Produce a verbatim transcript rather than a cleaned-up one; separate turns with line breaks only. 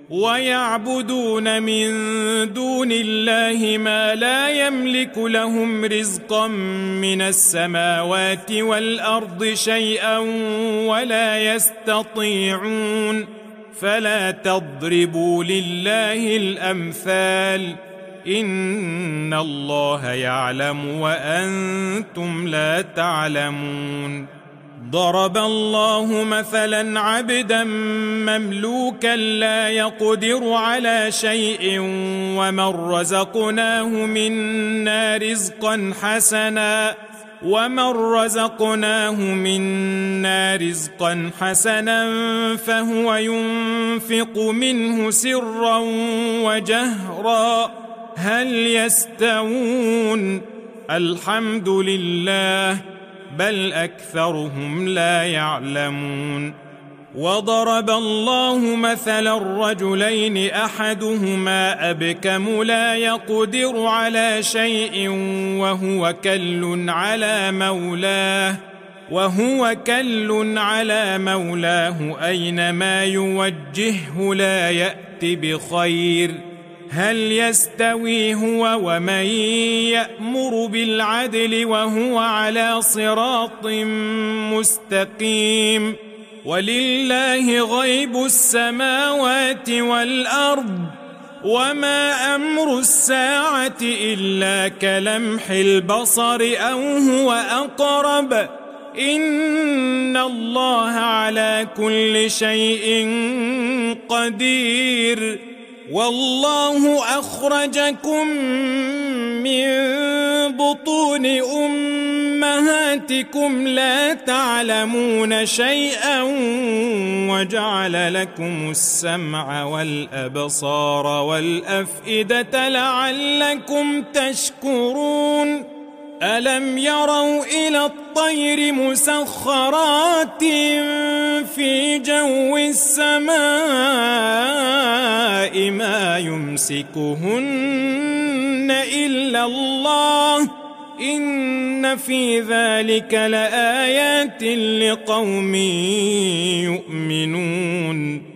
ويعبدون من دون الله ما لا يملك لهم رزقا من السماوات والأرض شيئا ولا يستطيعون فلا تضربوا لله الأمثال إن الله يعلم وأنتم لا تعلمون. ضرب الله مثلا عبدا مملوكا لا يقدر على شيء ومن رزقناه منا رزقا حسنا ومن رزقناه منا رزقا حسنا فهو ينفق منه سرا وجهرا هل يستوون؟ الحمد لله بل أكثرهم لا يعلمون. وضرب الله مثلا رجلين أحدهما أبكم لا يقدر على شيء وهو كل على مولاه وهو كل على مولاه أينما يوجهه لا يأت بخير هل يستوي هو ومن يأمر بالعدل وهو على صراط مستقيم؟ ولله غيب السماوات والأرض وما أمر الساعة إلا كلمح البصر أو هو أقرب إن الله على كل شيء قدير. والله أخرجكم من بطون أمهاتكم لا تعلمون شيئا وجعل لكم السمع والأبصار والأفئدة لعلكم تشكرون. ألم يروا إلى الطير مسخرات في جو السماء ما يمسكهن إلا الله إن في ذلك لآيات لقوم يؤمنون.